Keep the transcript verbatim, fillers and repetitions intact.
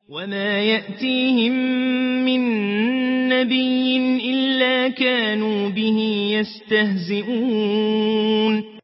وما يأتيهم من نبي إلا كانوا به يستهزئون